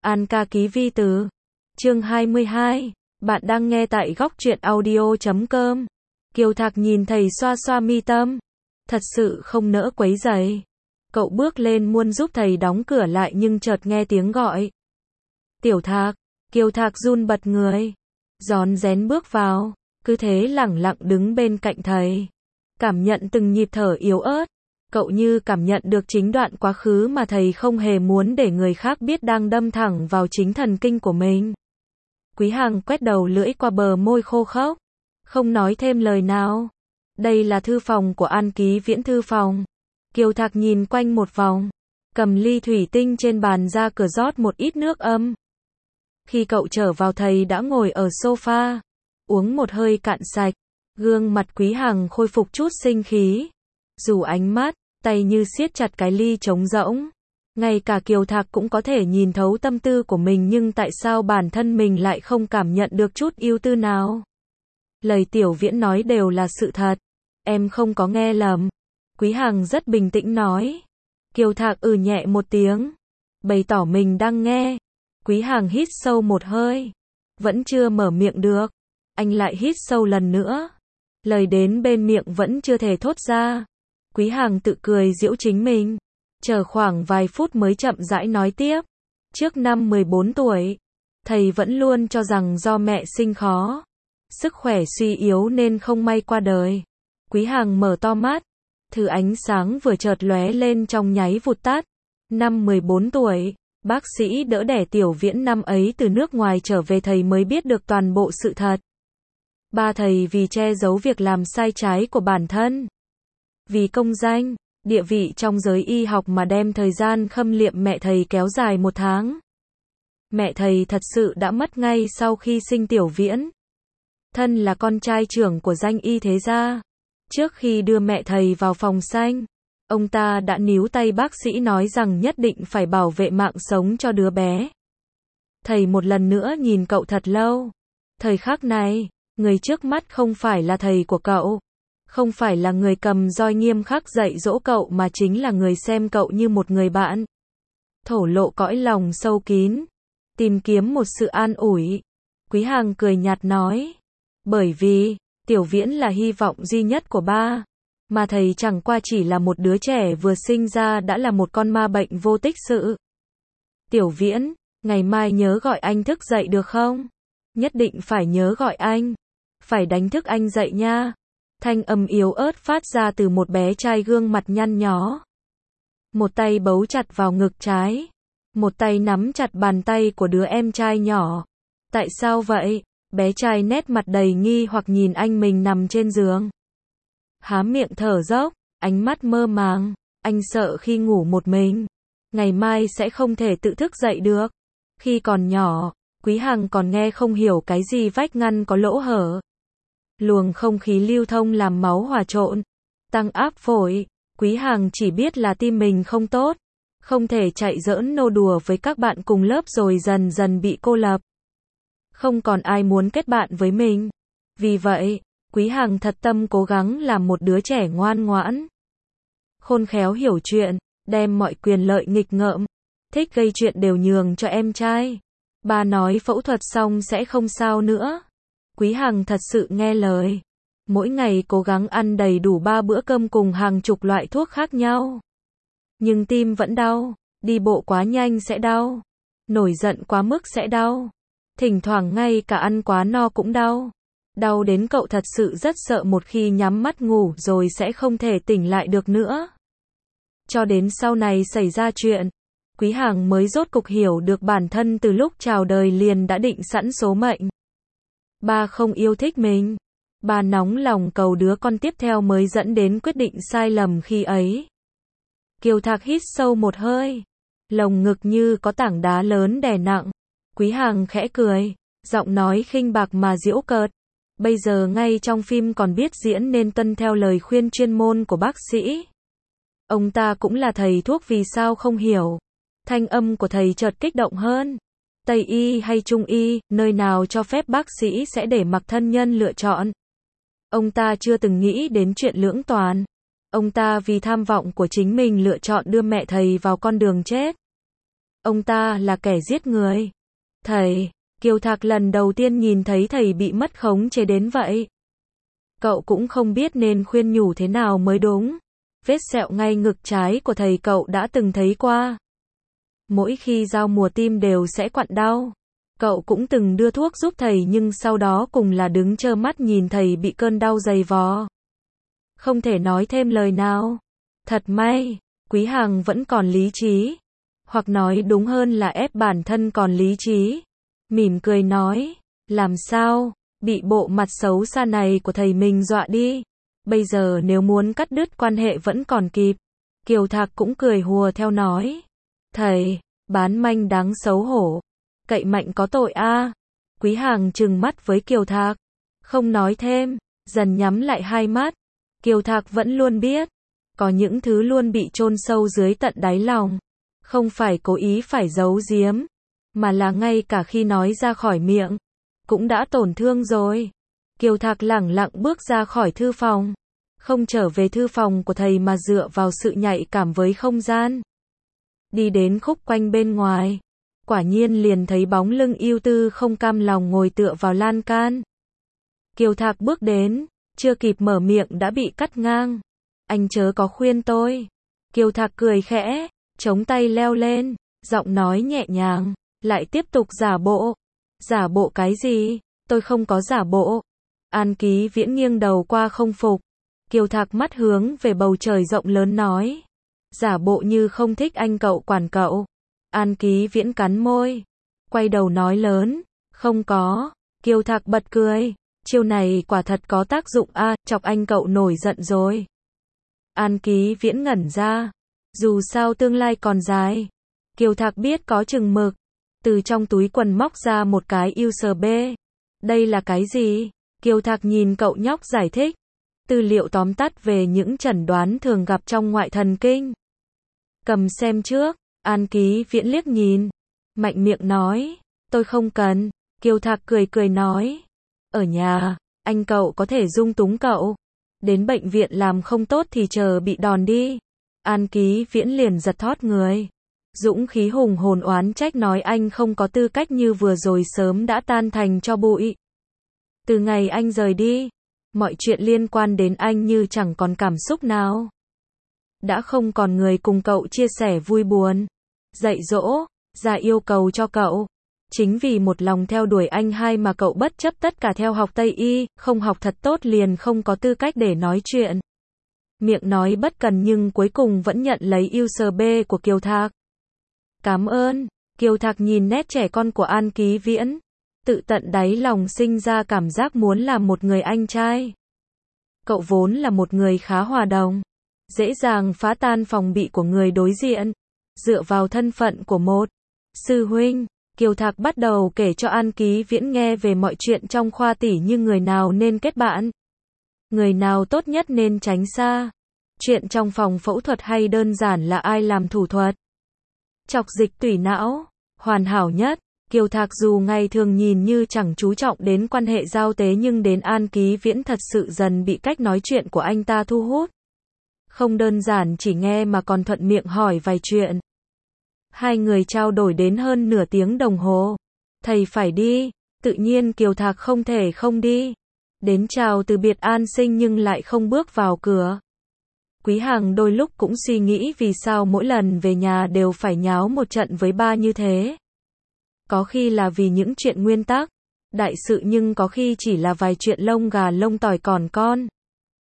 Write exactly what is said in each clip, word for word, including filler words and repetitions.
An ca ký vi từ. Chương hai mươi hai. Bạn đang nghe tại góc truyện audio chấm com. Kiều Thạc nhìn thầy xoa xoa mi tâm. Thật sự không nỡ quấy rầy. Cậu bước lên muốn giúp thầy đóng cửa lại nhưng chợt nghe tiếng gọi. Tiểu Thạc. Kiều Thạc run bật người. Rón rén bước vào. Cứ thế lẳng lặng đứng bên cạnh thầy. Cảm nhận từng nhịp thở yếu ớt. Cậu như cảm nhận được chính đoạn quá khứ mà thầy không hề muốn để người khác biết đang đâm thẳng vào chính thần kinh của mình. Quý Hằng quét đầu lưỡi qua bờ môi khô khốc. Không nói thêm lời nào. Đây là thư phòng của An Ký Viễn thư phòng. Kiều Thạc nhìn quanh một vòng. Cầm ly thủy tinh trên bàn ra cửa rót một ít nước ấm. Khi cậu trở vào thầy đã ngồi ở sofa. Uống một hơi cạn sạch. Gương mặt Quý Hằng khôi phục chút sinh khí. Dù ánh mắt, tay như siết chặt cái ly trống rỗng. Ngay cả Kiều Thạc cũng có thể nhìn thấu tâm tư của mình nhưng tại sao bản thân mình lại không cảm nhận được chút ưu tư nào. Lời Tiểu Viễn nói đều là sự thật. Em không có nghe lầm. Quý Hằng rất bình tĩnh nói. Kiều Thạc ừ nhẹ một tiếng. Bày tỏ mình đang nghe. Quý Hằng hít sâu một hơi. Vẫn chưa mở miệng được. Anh lại hít sâu lần nữa. Lời đến bên miệng vẫn chưa thể thốt ra. Quý Hằng tự cười giễu chính mình. Chờ khoảng vài phút mới chậm rãi nói tiếp. Trước năm mười bốn tuổi, thầy vẫn luôn cho rằng do mẹ sinh khó. Sức khỏe suy yếu nên không may qua đời. Quý Hằng mở to mắt. Thứ ánh sáng vừa chợt lóe lên trong nháy vụt tắt. Năm mười bốn tuổi, bác sĩ đỡ đẻ Tiểu Viễn năm ấy từ nước ngoài trở về thầy mới biết được toàn bộ sự thật. Ba thầy vì che giấu việc làm sai trái của bản thân. Vì công danh, địa vị trong giới y học mà đem thời gian khâm liệm mẹ thầy kéo dài một tháng. Mẹ thầy thật sự đã mất ngay sau khi sinh Tiểu Viễn. Thân là con trai trưởng của danh y thế gia. Trước khi đưa mẹ thầy vào phòng xanh, ông ta đã níu tay bác sĩ nói rằng nhất định phải bảo vệ mạng sống cho đứa bé. Thầy một lần nữa nhìn cậu thật lâu. Thời khắc này, người trước mắt không phải là thầy của cậu. Không phải là người cầm roi nghiêm khắc dạy dỗ cậu mà chính là người xem cậu như một người bạn. Thổ lộ cõi lòng sâu kín. Tìm kiếm một sự an ủi. Quý Hằng cười nhạt nói. Bởi vì, Tiểu Viễn là hy vọng duy nhất của ba. Mà thầy chẳng qua chỉ là một đứa trẻ vừa sinh ra đã là một con ma bệnh vô tích sự. Tiểu Viễn, ngày mai nhớ gọi anh thức dậy được không? Nhất định phải nhớ gọi anh. Phải đánh thức anh dậy nha. Thanh âm yếu ớt phát ra từ một bé trai gương mặt nhăn nhó. Một tay bấu chặt vào ngực trái. Một tay nắm chặt bàn tay của đứa em trai nhỏ. Tại sao vậy? Bé trai nét mặt đầy nghi hoặc nhìn anh mình nằm trên giường. Há miệng thở dốc, ánh mắt mơ màng. Anh sợ khi ngủ một mình, ngày mai sẽ không thể tự thức dậy được. Khi còn nhỏ, Quý Hằng còn nghe không hiểu cái gì vách ngăn có lỗ hở. Luồng không khí lưu thông làm máu hòa trộn, tăng áp phổi. Quý Hằng chỉ biết là tim mình không tốt, không thể chạy giỡn nô đùa với các bạn cùng lớp rồi dần dần bị cô lập. Không còn ai muốn kết bạn với mình. Vì vậy, Quý Hằng thật tâm cố gắng làm một đứa trẻ ngoan ngoãn. Khôn khéo hiểu chuyện, đem mọi quyền lợi nghịch ngợm, thích gây chuyện đều nhường cho em trai. Ba nói phẫu thuật xong sẽ không sao nữa. Quý Hằng thật sự nghe lời. Mỗi ngày cố gắng ăn đầy đủ ba bữa cơm cùng hàng chục loại thuốc khác nhau. Nhưng tim vẫn đau, đi bộ quá nhanh sẽ đau, nổi giận quá mức sẽ đau. Thỉnh thoảng ngay cả ăn quá no cũng đau. Đau đến cậu thật sự rất sợ một khi nhắm mắt ngủ rồi sẽ không thể tỉnh lại được nữa. Cho đến sau này xảy ra chuyện, Quý Hằng mới rốt cục hiểu được bản thân từ lúc chào đời liền đã định sẵn số mệnh. Ba không yêu thích mình. Ba nóng lòng cầu đứa con tiếp theo mới dẫn đến quyết định sai lầm khi ấy. Kiều Thạc hít sâu một hơi. Lồng ngực như có tảng đá lớn đè nặng. Quý Hằng khẽ cười, giọng nói khinh bạc mà giễu cợt. Bây giờ ngay trong phim còn biết diễn nên tuân theo lời khuyên chuyên môn của bác sĩ. Ông ta cũng là thầy thuốc vì sao không hiểu. Thanh âm của thầy chợt kích động hơn. Tây y hay Trung y, nơi nào cho phép bác sĩ sẽ để mặc thân nhân lựa chọn. Ông ta chưa từng nghĩ đến chuyện lưỡng toàn. Ông ta vì tham vọng của chính mình lựa chọn đưa mẹ thầy vào con đường chết. Ông ta là kẻ giết người. Thầy, Kiều Thạc lần đầu tiên nhìn thấy thầy bị mất khống chế đến vậy. Cậu cũng không biết nên khuyên nhủ thế nào mới đúng. Vết sẹo ngay ngực trái của thầy cậu đã từng thấy qua. Mỗi khi giao mùa tim đều sẽ quặn đau. Cậu cũng từng đưa thuốc giúp thầy nhưng sau đó cùng là đứng trơ mắt nhìn thầy bị cơn đau dày vò. Không thể nói thêm lời nào. Thật may, Quý Hằng vẫn còn lý trí. Hoặc nói đúng hơn là ép bản thân còn lý trí. Mỉm cười nói, làm sao, bị bộ mặt xấu xa này của thầy mình dọa đi. Bây giờ nếu muốn cắt đứt quan hệ vẫn còn kịp. Kiều Thạc cũng cười hùa theo nói. Thầy, bán manh đáng xấu hổ. Cậy mạnh có tội a. À. Quý Hằng trừng mắt với Kiều Thạc. Không nói thêm, dần nhắm lại hai mắt. Kiều Thạc vẫn luôn biết. Có những thứ luôn bị chôn sâu dưới tận đáy lòng. Không phải cố ý phải giấu giếm. Mà là ngay cả khi nói ra khỏi miệng. Cũng đã tổn thương rồi. Kiều Thạc lẳng lặng bước ra khỏi thư phòng. Không trở về thư phòng của thầy mà dựa vào sự nhạy cảm với không gian. Đi đến khúc quanh bên ngoài. Quả nhiên liền thấy bóng lưng ưu tư không cam lòng ngồi tựa vào lan can. Kiều Thạc bước đến, chưa kịp mở miệng đã bị cắt ngang. Anh chớ có khuyên tôi. Kiều Thạc cười khẽ, chống tay leo lên, giọng nói nhẹ nhàng, lại tiếp tục giả bộ. Giả bộ cái gì? Tôi không có giả bộ. An Ký Viễn nghiêng đầu qua không phục. Kiều Thạc mắt hướng về bầu trời rộng lớn nói. Giả bộ như không thích anh cậu quản cậu. An Ký Viễn cắn môi. Quay đầu nói lớn. Không có. Kiều Thạc bật cười. Chiêu này quả thật có tác dụng a, à, chọc anh cậu nổi giận rồi. An Ký Viễn ngẩn ra. Dù sao tương lai còn dài. Kiều Thạc biết có chừng mực. Từ trong túi quần móc ra một cái u ét bê. Đây là cái gì? Kiều Thạc nhìn cậu nhóc giải thích. Tư liệu tóm tắt về những chẩn đoán thường gặp trong ngoại thần kinh. Cầm xem trước. An Ký Viễn liếc nhìn. Mạnh miệng nói. Tôi không cần. Kiều Thạc cười cười nói. Ở nhà, anh cậu có thể dung túng cậu. Đến bệnh viện làm không tốt thì chờ bị đòn đi. An Ký Viễn liền giật thót người. Dũng khí hùng hồn oán trách nói anh không có tư cách như vừa rồi sớm đã tan thành tro bụi. Từ ngày anh rời đi, mọi chuyện liên quan đến anh như chẳng còn cảm xúc nào. Đã không còn người cùng cậu chia sẻ vui buồn, dạy dỗ, ra yêu cầu cho cậu. Chính vì một lòng theo đuổi anh hai mà cậu bất chấp tất cả theo học Tây Y, không học thật tốt liền không có tư cách để nói chuyện. Miệng nói bất cần nhưng cuối cùng vẫn nhận lấy u ét bê của Kiều Thạc. Cảm ơn. Kiều Thạc nhìn nét trẻ con của An Ký Viễn. Tự tận đáy lòng sinh ra cảm giác muốn làm một người anh trai. Cậu vốn là một người khá hòa đồng. Dễ dàng phá tan phòng bị của người đối diện. Dựa vào thân phận của một sư huynh, Kiều Thạc bắt đầu kể cho An Ký Viễn nghe về mọi chuyện trong khoa tỉ như người nào nên kết bạn. Người nào tốt nhất nên tránh xa. Chuyện trong phòng phẫu thuật hay đơn giản là ai làm thủ thuật. Chọc dịch tủy não, hoàn hảo nhất. Kiều Thạc dù ngày thường nhìn như chẳng chú trọng đến quan hệ giao tế nhưng đến An Ký Viễn thật sự dần bị cách nói chuyện của anh ta thu hút. Không đơn giản chỉ nghe mà còn thuận miệng hỏi vài chuyện. Hai người trao đổi đến hơn nửa tiếng đồng hồ. Thầy phải đi, tự nhiên Kiều Thạc không thể không đi. Đến chào từ biệt An Sinh nhưng lại không bước vào cửa. Quý Hằng đôi lúc cũng suy nghĩ vì sao mỗi lần về nhà đều phải nháo một trận với ba như thế. Có khi là vì những chuyện nguyên tắc, đại sự nhưng có khi chỉ là vài chuyện lông gà lông tỏi còn con.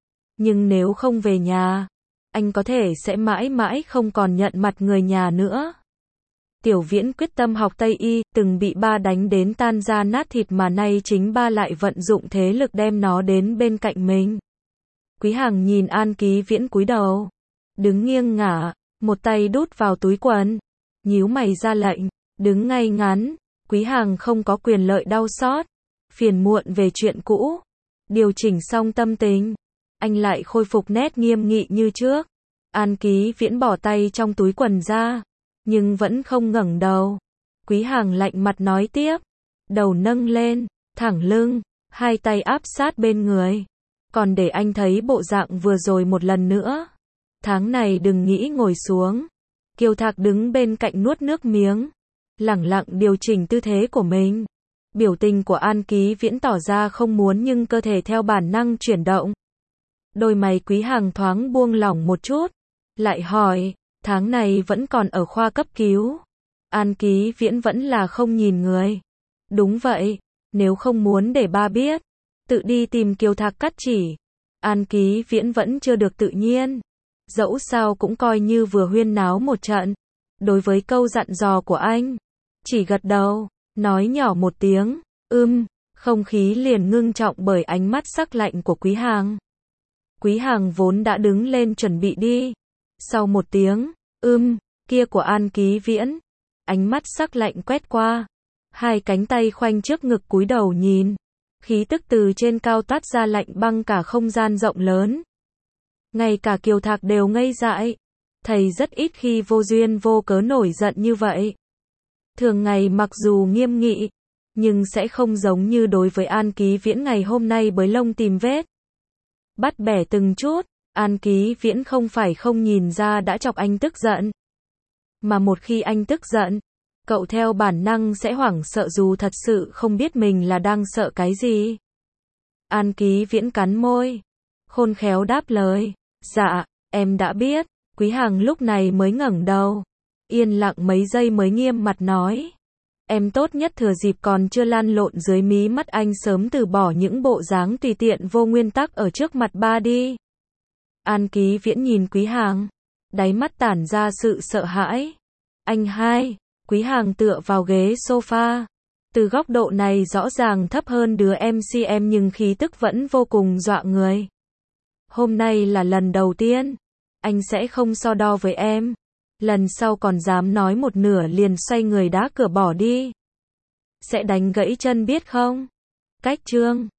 Nhưng nếu không về nhà, anh có thể sẽ mãi mãi không còn nhận mặt người nhà nữa. Tiểu Viễn quyết tâm học Tây Y, từng bị ba đánh đến tan da nát thịt mà nay chính ba lại vận dụng thế lực đem nó đến bên cạnh mình. Quý Hằng nhìn An Ký Viễn cúi đầu, đứng nghiêng ngả, một tay đút vào túi quần, nhíu mày ra lệnh, đứng ngay ngắn. Quý Hằng không có quyền lợi đau xót, phiền muộn về chuyện cũ. Điều chỉnh xong tâm tình, anh lại khôi phục nét nghiêm nghị như trước. An Ký Viễn bỏ tay trong túi quần ra, nhưng vẫn không ngẩng đầu. Quý Hằng lạnh mặt nói tiếp, đầu nâng lên, thẳng lưng, hai tay áp sát bên người. Còn để anh thấy bộ dạng vừa rồi một lần nữa. Tháng này đừng nghĩ ngồi xuống. Kiều Thạc đứng bên cạnh nuốt nước miếng. lẳng lặng điều chỉnh tư thế của mình. Biểu tình của An Ký Viễn tỏ ra không muốn nhưng cơ thể theo bản năng chuyển động. Đôi mày Quý Hằng thoáng buông lỏng một chút, lại hỏi, tháng này vẫn còn ở khoa cấp cứu. An Ký Viễn vẫn là không nhìn người. Đúng vậy, nếu không muốn để ba biết, tự đi tìm Kiều Thạc cắt chỉ. An Ký Viễn vẫn chưa được tự nhiên. Dẫu sao cũng coi như vừa huyên náo một trận. Đối với câu dặn dò của anh, chỉ gật đầu, nói nhỏ một tiếng, ưm, không khí liền ngưng trọng bởi ánh mắt sắc lạnh của Quý Hằng. Quý Hằng vốn đã đứng lên chuẩn bị đi. Sau một tiếng, ưm, kia của An Ký Viễn, ánh mắt sắc lạnh quét qua. Hai cánh tay khoanh trước ngực cúi đầu nhìn. Khí tức từ trên cao toát ra lạnh băng cả không gian rộng lớn. Ngay cả Kiều Thạc đều ngây dại. Thầy rất ít khi vô duyên vô cớ nổi giận như vậy. Thường ngày mặc dù nghiêm nghị, nhưng sẽ không giống như đối với An Ký Viễn ngày hôm nay bới lông tìm vết. Bắt bẻ từng chút, An Ký Viễn không phải không nhìn ra đã chọc anh tức giận. Mà một khi anh tức giận, cậu theo bản năng sẽ hoảng sợ dù thật sự không biết mình là đang sợ cái gì. An Ký Viễn cắn môi, khôn khéo đáp lời, dạ, em đã biết. Quý Hằng lúc này mới ngẩng đầu, yên lặng mấy giây mới nghiêm mặt nói, em tốt nhất thừa dịp còn chưa lăn lộn dưới mí mắt anh sớm từ bỏ những bộ dáng tùy tiện vô nguyên tắc ở trước mặt ba đi. An Ký Viễn nhìn Quý Hằng, đáy mắt tản ra sự sợ hãi. Anh hai, Quý Hằng tựa vào ghế sofa. Từ góc độ này rõ ràng thấp hơn đứa em xê em nhưng khí tức vẫn vô cùng dọa người. Hôm nay là lần đầu tiên, anh sẽ không so đo với em. Lần sau còn dám nói một nửa liền xoay người đá cửa bỏ đi. Sẽ đánh gãy chân biết không? Cách chương